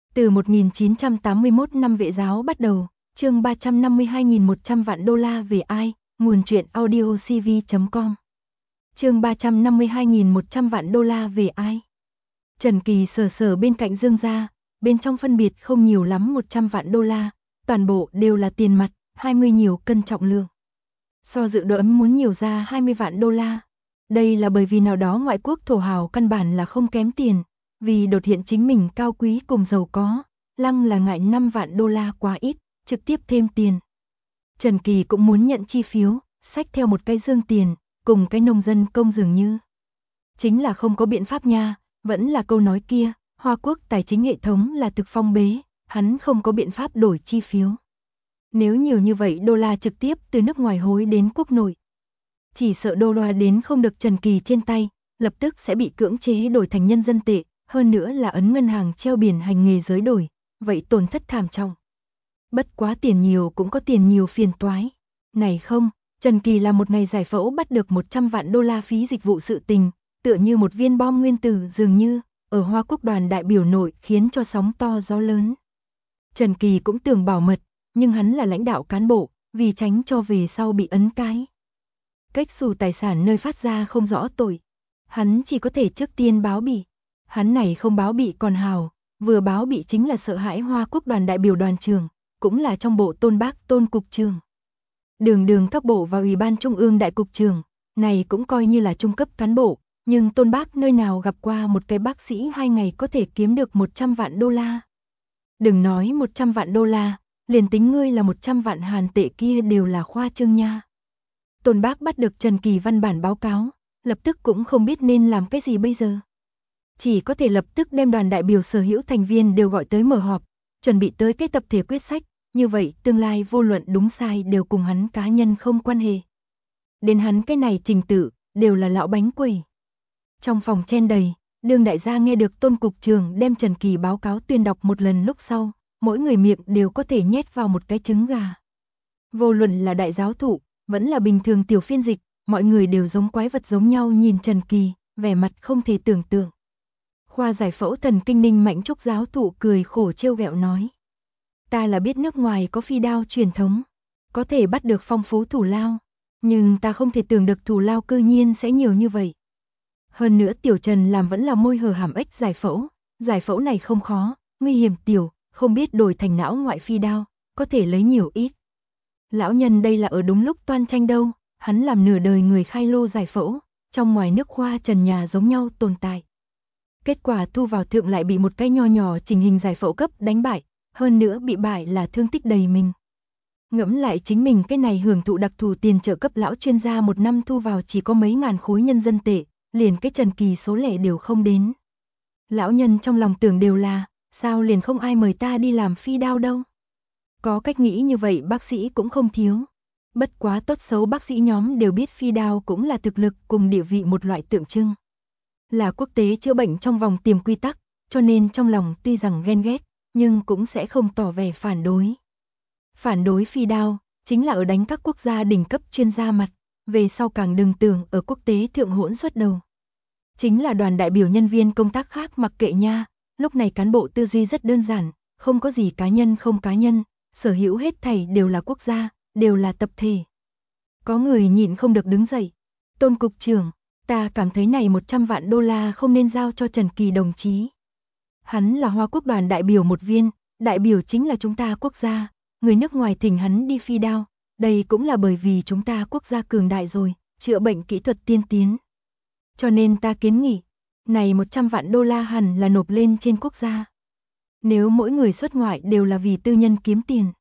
Từ 1981 năm Vệ giáo bắt đầu, chương 352.100 vạn đô la về ai, nguồn truyện audio cv.com. Chương 352.100 vạn đô la về ai. Trần Kỳ sờ sờ bên cạnh Dương gia, bên trong phân biệt không nhiều lắm 100 vạn đô la, toàn bộ đều là tiền mặt, 20 nhiều cân trọng lượng. So dự đoán muốn nhiều ra 20 vạn đô la. Đây là bởi vì nào đó ngoại quốc thổ hào căn bản là không kém tiền, vì đột hiện chính mình cao quý cùng giàu có, Lăng là ngại 5 vạn đô la quá ít, trực tiếp thêm tiền. Trần Kỳ cũng muốn nhận chi phiếu, xách theo một cái dương tiền, cùng cái nông dân công dường như. Chính là không có biện pháp nha, vẫn là câu nói kia, Hoa Quốc tài chính hệ thống là thực phong bế, hắn không có biện pháp đổi chi phiếu. Nếu nhiều như vậy đô la trực tiếp từ nước ngoài hối đến quốc nội, chỉ sợ đô la đến không được Trần Kỳ trên tay, lập tức sẽ bị cưỡng chế đổi thành nhân dân tệ, hơn nữa là ấn ngân hàng treo biển hành nghề giới đổi, vậy tổn thất thảm trọng. Bất quá tiền nhiều cũng có tiền nhiều phiền toái. Này không, Trần Kỳ là một ngày giải phẫu bắt được 100 vạn đô la phí dịch vụ sự tình, tựa như một viên bom nguyên tử dường như, ở Hoa Quốc đoàn đại biểu nội khiến cho sóng to gió lớn. Trần Kỳ cũng tưởng bảo mật, nhưng hắn là lãnh đạo cán bộ, vì tránh cho về sau bị ấn cái cách xù tài sản nơi phát ra không rõ tội. Hắn chỉ có thể trước tiên báo bị. Hắn này không báo bị còn hào, vừa báo bị chính là sợ hãi Hoa Quốc đoàn đại biểu đoàn trưởng, cũng là trong bộ Tôn Bác Tôn cục trưởng. Đường các bộ và Ủy ban Trung ương đại cục trưởng, này cũng coi như là trung cấp cán bộ, nhưng Tôn Bác nơi nào gặp qua một cái bác sĩ 2 ngày có thể kiếm được 100 vạn đô la. Đừng nói 100 vạn đô la, liền tính ngươi là 100 vạn Hàn tệ kia đều là khoa trương nha. Tôn Bác bắt được Trần Kỳ văn bản báo cáo, lập tức cũng không biết nên làm cái gì bây giờ. Chỉ có thể lập tức đem đoàn đại biểu sở hữu thành viên đều gọi tới mở họp, chuẩn bị tới cái tập thể quyết sách, như vậy tương lai vô luận đúng sai đều cùng hắn cá nhân không quan hệ. Đến hắn cái này trình tự, đều là lão bánh quẩy. Trong phòng chen đầy, Đương đại gia nghe được Tôn cục trưởng đem Trần Kỳ báo cáo tuyên đọc một lần lúc sau, mỗi người miệng đều có thể nhét vào một cái trứng gà. Vô luận là đại giáo thụ, vẫn là bình thường tiểu phiên dịch, mọi người đều giống quái vật giống nhau nhìn Trần Kỳ, vẻ mặt không thể tưởng tượng. Khoa giải phẫu thần kinh Ninh Mạnh Trúc giáo thụ cười khổ trêu ghẹo nói. Ta là biết nước ngoài có phi đao truyền thống, có thể bắt được phong phú thủ lao, nhưng ta không thể tưởng được thủ lao cư nhiên sẽ nhiều như vậy. Hơn nữa Tiểu Trần làm vẫn là môi hở hàm ếch giải phẫu này không khó, nguy hiểm tiểu, không biết đổi thành não ngoại phi đao, có thể lấy nhiều ít. Lão nhân đây là ở đúng lúc toan tranh đâu, hắn làm nửa đời người khai lô giải phẫu, trong ngoài nước khoa trần nhà giống nhau tồn tại. Kết quả thu vào thượng lại bị một cái nho nhỏ trình hình giải phẫu cấp đánh bại, hơn nữa bị bại là thương tích đầy mình. Ngẫm lại chính mình cái này hưởng thụ đặc thù tiền trợ cấp lão chuyên gia một năm thu vào chỉ có mấy ngàn khối nhân dân tệ, liền cái Trần Kỳ số lẻ đều không đến. Lão nhân trong lòng tưởng đều là, sao liền không ai mời ta đi làm phi đao đâu. Có cách nghĩ như vậy bác sĩ cũng không thiếu. Bất quá tốt xấu bác sĩ nhóm đều biết phi đao cũng là thực lực cùng địa vị một loại tượng trưng. Là quốc tế chữa bệnh trong vòng tiềm quy tắc, cho nên trong lòng tuy rằng ghen ghét, nhưng cũng sẽ không tỏ vẻ phản đối. Phản đối phi đao, chính là ở đánh các quốc gia đỉnh cấp chuyên gia mặt, về sau càng đừng tưởng ở quốc tế thượng hỗn xuất đầu. Chính là đoàn đại biểu nhân viên công tác khác mặc kệ nha, lúc này cán bộ tư duy rất đơn giản, không có gì cá nhân không cá nhân, sở hữu hết thảy đều là quốc gia, đều là tập thể. Có người nhịn không được đứng dậy. Tôn cục trưởng, ta cảm thấy này 100 vạn đô la không nên giao cho Trần Kỳ đồng chí. Hắn là Hoa Quốc đoàn đại biểu một viên, đại biểu chính là chúng ta quốc gia, người nước ngoài thỉnh hắn đi phi đao, đây cũng là bởi vì chúng ta quốc gia cường đại rồi, chữa bệnh kỹ thuật tiên tiến. Cho nên ta kiến nghị, này 100 vạn đô la hẳn là nộp lên trên quốc gia. Nếu mỗi người xuất ngoại đều là vì tư nhân kiếm tiền,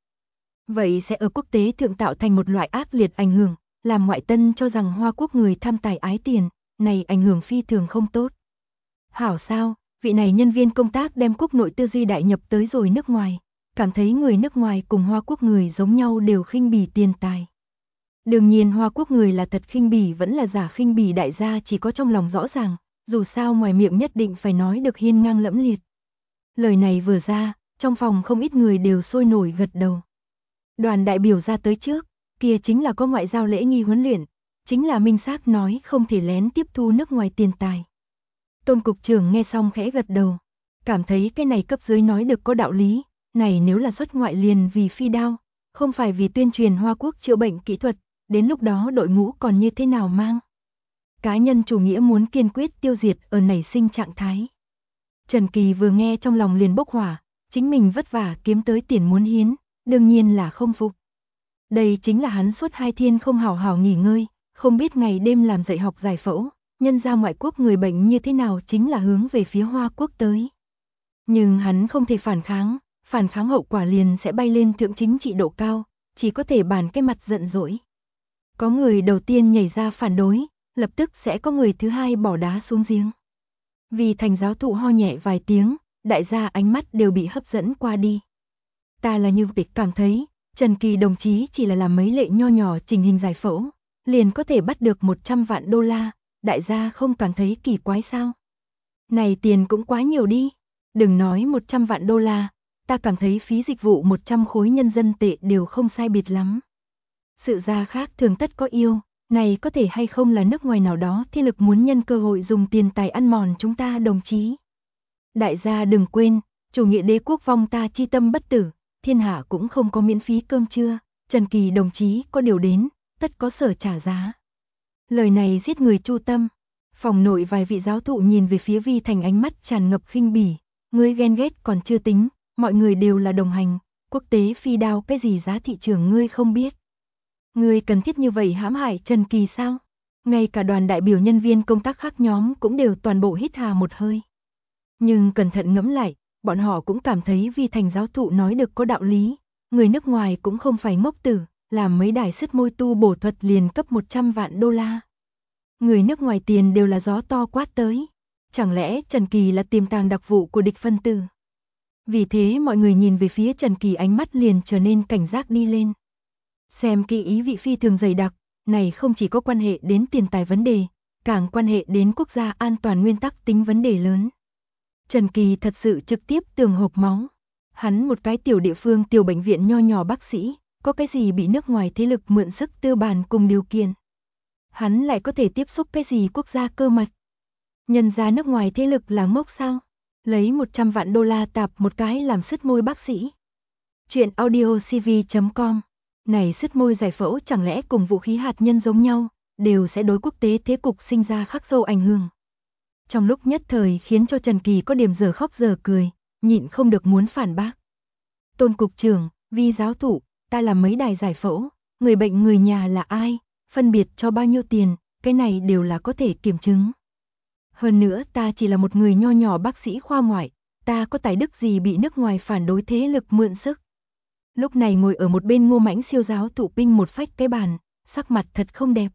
vậy sẽ ở quốc tế thượng tạo thành một loại ác liệt ảnh hưởng, làm ngoại tân cho rằng Hoa Quốc người tham tài ái tiền, này ảnh hưởng phi thường không tốt. Hảo sao, vị này nhân viên công tác đem quốc nội tư duy đại nhập tới rồi nước ngoài, cảm thấy người nước ngoài cùng Hoa Quốc người giống nhau đều khinh bỉ tiền tài. Đương nhiên Hoa Quốc người là thật khinh bỉ vẫn là giả khinh bỉ đại gia chỉ có trong lòng rõ ràng, dù sao ngoài miệng nhất định phải nói được hiên ngang lẫm liệt. Lời này vừa ra, trong phòng không ít người đều sôi nổi gật đầu. Đoàn đại biểu ra tới trước, kia chính là có ngoại giao lễ nghi huấn luyện, chính là minh xác nói không thể lén tiếp thu nước ngoài tiền tài. Tôn cục trưởng nghe xong khẽ gật đầu. cảm thấy cái này cấp dưới nói được có đạo lý, này nếu là xuất ngoại liền vì phi đao, không phải vì tuyên truyền Hoa Quốc chữa bệnh kỹ thuật, đến lúc đó đội ngũ còn như thế nào mang. Cá nhân chủ nghĩa muốn kiên quyết tiêu diệt ở nảy sinh trạng thái. Trần Kỳ vừa nghe trong lòng liền bốc hỏa, chính mình vất vả kiếm tới tiền muốn hiến, đương nhiên là không phục. Đây chính là hắn suốt 2 thiên không hào hào nghỉ ngơi, không biết ngày đêm làm dạy học giải phẫu, nhân ra ngoại quốc người bệnh như thế nào chính là hướng về phía Hoa Quốc tới. Nhưng hắn không thể phản kháng hậu quả liền sẽ bay lên thượng chính trị độ cao, chỉ có thể bàn cái mặt giận dỗi. Có người đầu tiên nhảy ra phản đối, lập tức sẽ có người thứ hai bỏ đá xuống giếng. Vì Thành giáo thụ ho nhẹ vài tiếng, đại gia ánh mắt đều bị hấp dẫn qua đi. Ta là như vậy cảm thấy, Trần Kỳ đồng chí chỉ là làm mấy lệ nho nhỏ chỉnh hình giải phẫu, liền có thể bắt được 100 vạn đô la, đại gia không cảm thấy kỳ quái sao? Này tiền cũng quá nhiều đi, đừng nói 100 vạn đô la, ta cảm thấy phí dịch vụ 100 khối nhân dân tệ đều không sai biệt lắm. Sự gia khác thường tất có yêu, này có thể hay không là nước ngoài nào đó thế lực muốn nhân cơ hội dùng tiền tài ăn mòn chúng ta đồng chí. Đại gia đừng quên, chủ nghĩa đế quốc vong ta chi tâm bất tử, thiên hạ cũng không có miễn phí cơm trưa, Trần Kỳ đồng chí có điều đến, tất có sở trả giá. Lời này giết người chu tâm. Phòng nội vài vị giáo thụ nhìn về phía Vi Thành ánh mắt tràn ngập khinh bỉ, ngươi ghen ghét còn chưa tính, mọi người đều là đồng hành, quốc tế phi đao cái gì giá thị trường ngươi không biết. Ngươi cần thiết như vậy hãm hại Trần Kỳ sao? Ngay cả đoàn đại biểu nhân viên công tác khác nhóm cũng đều toàn bộ hít hà một hơi. Nhưng cẩn thận ngẫm lại, bọn họ cũng cảm thấy Vi Thành giáo thụ nói được có đạo lý, người nước ngoài cũng không phải ngốc tử, làm mấy đài sứt môi tu bổ thuật liền cấp 100 vạn đô la. Người nước ngoài tiền đều là gió to quát tới. Chẳng lẽ Trần Kỳ là tiềm tàng đặc vụ của địch phân tử? Vì thế mọi người nhìn về phía Trần Kỳ ánh mắt liền trở nên cảnh giác đi lên. Xem kỹ ý vị phi thường dày đặc, này không chỉ có quan hệ đến tiền tài vấn đề, càng quan hệ đến quốc gia an toàn nguyên tắc tính vấn đề lớn. Trần Kỳ thật sự trực tiếp tường hộc máu. Hắn một cái tiểu địa phương tiểu bệnh viện nho nhỏ bác sĩ, có cái gì bị nước ngoài thế lực mượn sức tư bản cùng điều kiện. Hắn lại có thể tiếp xúc cái gì quốc gia cơ mật. Nhân ra nước ngoài thế lực là ngốc sao? Lấy 100 vạn đô la tạp một cái làm sứt môi bác sĩ. Chuyện audiocv.com. Này sứt môi giải phẫu chẳng lẽ cùng vũ khí hạt nhân giống nhau, đều sẽ đối quốc tế thế cục sinh ra khắc sâu ảnh hưởng. Trong lúc nhất thời khiến cho Trần Kỳ có điểm giờ khóc giờ cười, nhịn không được muốn phản bác. Tôn cục trưởng, Vi giáo thụ, ta làm mấy đài giải phẫu, người bệnh người nhà là ai, phân biệt cho bao nhiêu tiền, cái này đều là có thể kiểm chứng. Hơn nữa ta chỉ là một người nho nhỏ bác sĩ khoa ngoại, ta có tài đức gì bị nước ngoài phản đối thế lực mượn sức. Lúc này ngồi ở một bên Ngô Mãnh siêu giáo thụ Pinh một phách cái bàn, sắc mặt thật không đẹp.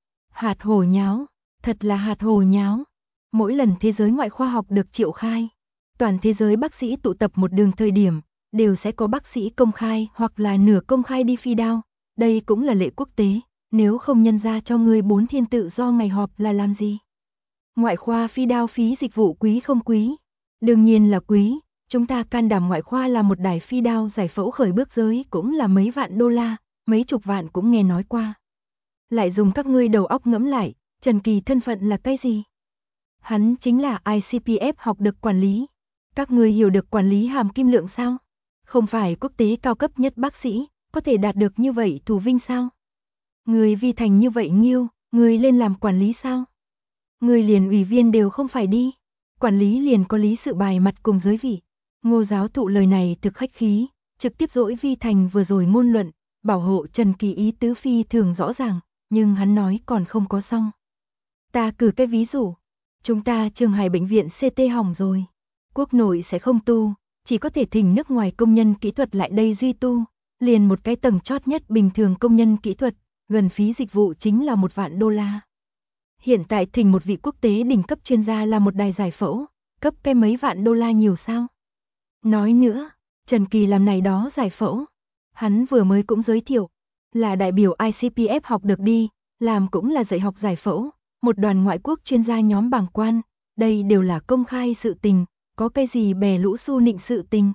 Hạt hồ nháo, thật là hạt hồ nháo. Mỗi lần thế giới ngoại khoa học được triệu khai, toàn thế giới bác sĩ tụ tập một đường thời điểm, đều sẽ có bác sĩ công khai hoặc là nửa công khai đi phi đao, đây cũng là lệ quốc tế, nếu không nhân ra cho ngươi 4 thiên tự do ngày họp là làm gì? Ngoại khoa phi đao phí dịch vụ quý không quý? Đương nhiên là quý, chúng ta can đảm ngoại khoa là một đài phi đao giải phẫu khởi bước giới cũng là mấy vạn đô la, mấy chục vạn cũng nghe nói qua. Lại dùng các ngươi đầu óc ngẫm lại, Trần Kỳ thân phận là cái gì? Hắn chính là ICPF học được quản lý. Các ngươi hiểu được quản lý hàm kim lượng sao? Không phải quốc tế cao cấp nhất bác sĩ, có thể đạt được như vậy thù vinh sao? Người Vi Thành như vậy nghiêu, người lên làm quản lý sao? Người liền ủy viên đều không phải đi. Quản lý liền có lý sự bài mặt cùng giới vị. Ngô giáo thụ lời này thực khách khí, trực tiếp dỗi Vi Thành vừa rồi ngôn luận, bảo hộ Trần Kỳ ý tứ phi thường rõ ràng, nhưng hắn nói còn không có xong. Ta cử cái ví dụ, chúng ta Trường Hải bệnh viện CT hỏng rồi. Quốc nội sẽ không tu, chỉ có thể thỉnh nước ngoài công nhân kỹ thuật lại đây duy tu, liền một cái tầng chót nhất bình thường công nhân kỹ thuật, gần phí dịch vụ chính là 1 vạn đô la. Hiện tại thỉnh một vị quốc tế đỉnh cấp chuyên gia là một đài giải phẫu, cấp cái mấy vạn đô la nhiều sao? Nói nữa, Trần Kỳ làm này đó giải phẫu, hắn vừa mới cũng giới thiệu, là đại biểu ICPF học được đi, làm cũng là dạy học giải phẫu, một đoàn ngoại quốc chuyên gia nhóm bảng quan, đây đều là công khai sự tình, có cái gì bè lũ xu nịnh sự tình.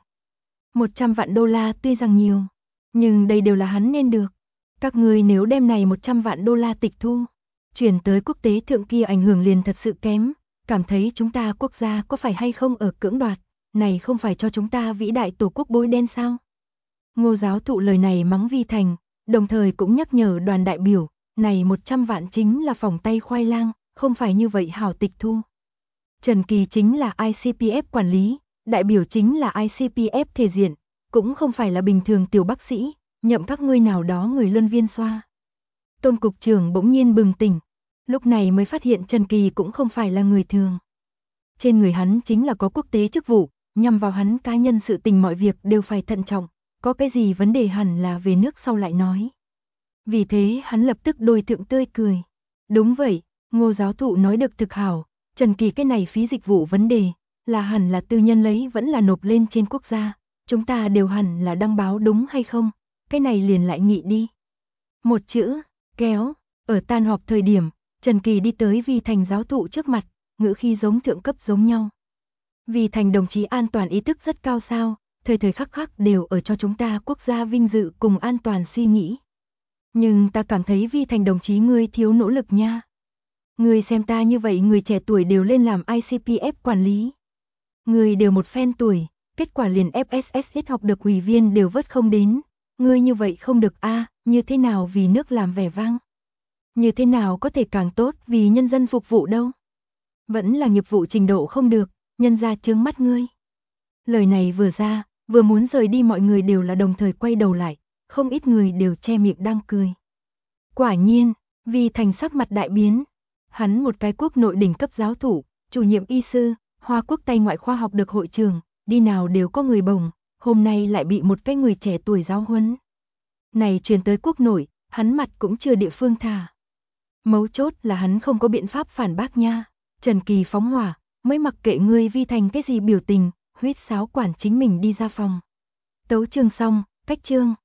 100 vạn đô la tuy rằng nhiều, nhưng đây đều là hắn nên được. Các người nếu đem này 100 vạn đô la tịch thu, chuyển tới quốc tế thượng kia ảnh hưởng liền thật sự kém, cảm thấy chúng ta quốc gia có phải hay không ở cưỡng đoạt, này không phải cho chúng ta vĩ đại tổ quốc bôi đen sao? Ngô giáo thụ lời này mắng Vi Thành, đồng thời cũng nhắc nhở đoàn đại biểu, này 100 vạn chính là phỏng tay khoai lang, không phải như vậy hảo tịch thu. Trần Kỳ chính là ICPF quản lý, đại biểu chính là ICPF thể diện, cũng không phải là bình thường tiểu bác sĩ, nhậm các ngươi nào đó người luân viên xoa. Tôn cục trưởng bỗng nhiên bừng tỉnh, lúc này mới phát hiện Trần Kỳ cũng không phải là người thường. Trên người hắn chính là có quốc tế chức vụ, nhằm vào hắn cá nhân sự tình mọi việc đều phải thận trọng, có cái gì vấn đề hẳn là về nước sau lại nói. Vì thế hắn lập tức đôi thượng tươi cười. Đúng vậy, Ngô giáo thụ nói được thực hảo, Trần Kỳ cái này phí dịch vụ vấn đề, là hẳn là tư nhân lấy vẫn là nộp lên trên quốc gia, chúng ta đều hẳn là đăng báo đúng hay không, cái này liền lại nghị đi. Một chữ, kéo, ở tan họp thời điểm, Trần Kỳ đi tới Vi Thành giáo thụ trước mặt, ngữ khí giống thượng cấp giống nhau. Vi Thành đồng chí an toàn ý thức rất cao sao, thời thời khắc khắc đều ở cho chúng ta quốc gia vinh dự cùng an toàn suy nghĩ. Nhưng ta cảm thấy Vi Thành đồng chí ngươi thiếu nỗ lực nha. Ngươi xem ta như vậy người trẻ tuổi đều lên làm ICPF quản lý. Ngươi đều một phen tuổi, kết quả liền FSS học được ủy viên đều vớt không đến. Ngươi như vậy không được a, như thế nào vì nước làm vẻ vang? Như thế nào có thể càng tốt vì nhân dân phục vụ đâu? Vẫn là nghiệp vụ trình độ không được, nhân ra chướng mắt ngươi. Lời này vừa ra, vừa muốn rời đi mọi người đều là đồng thời quay đầu lại, không ít người đều che miệng đang cười. Quả nhiên, Vi Thành sắc mặt đại biến. Hắn một cái quốc nội đỉnh cấp giáo thủ, chủ nhiệm y sư, Hoa Quốc Tây ngoại khoa học được hội trường, đi nào đều có người bồng, hôm nay lại bị một cái người trẻ tuổi giáo huấn. Này truyền tới quốc nội, hắn mặt cũng chưa địa phương thả. Mấu chốt là hắn không có biện pháp phản bác nha. Trần Kỳ phóng hỏa, mới mặc kệ ngươi Vi Thành cái gì biểu tình, huýt sáo quản chính mình đi ra phòng. Tấu chương xong, cách chương.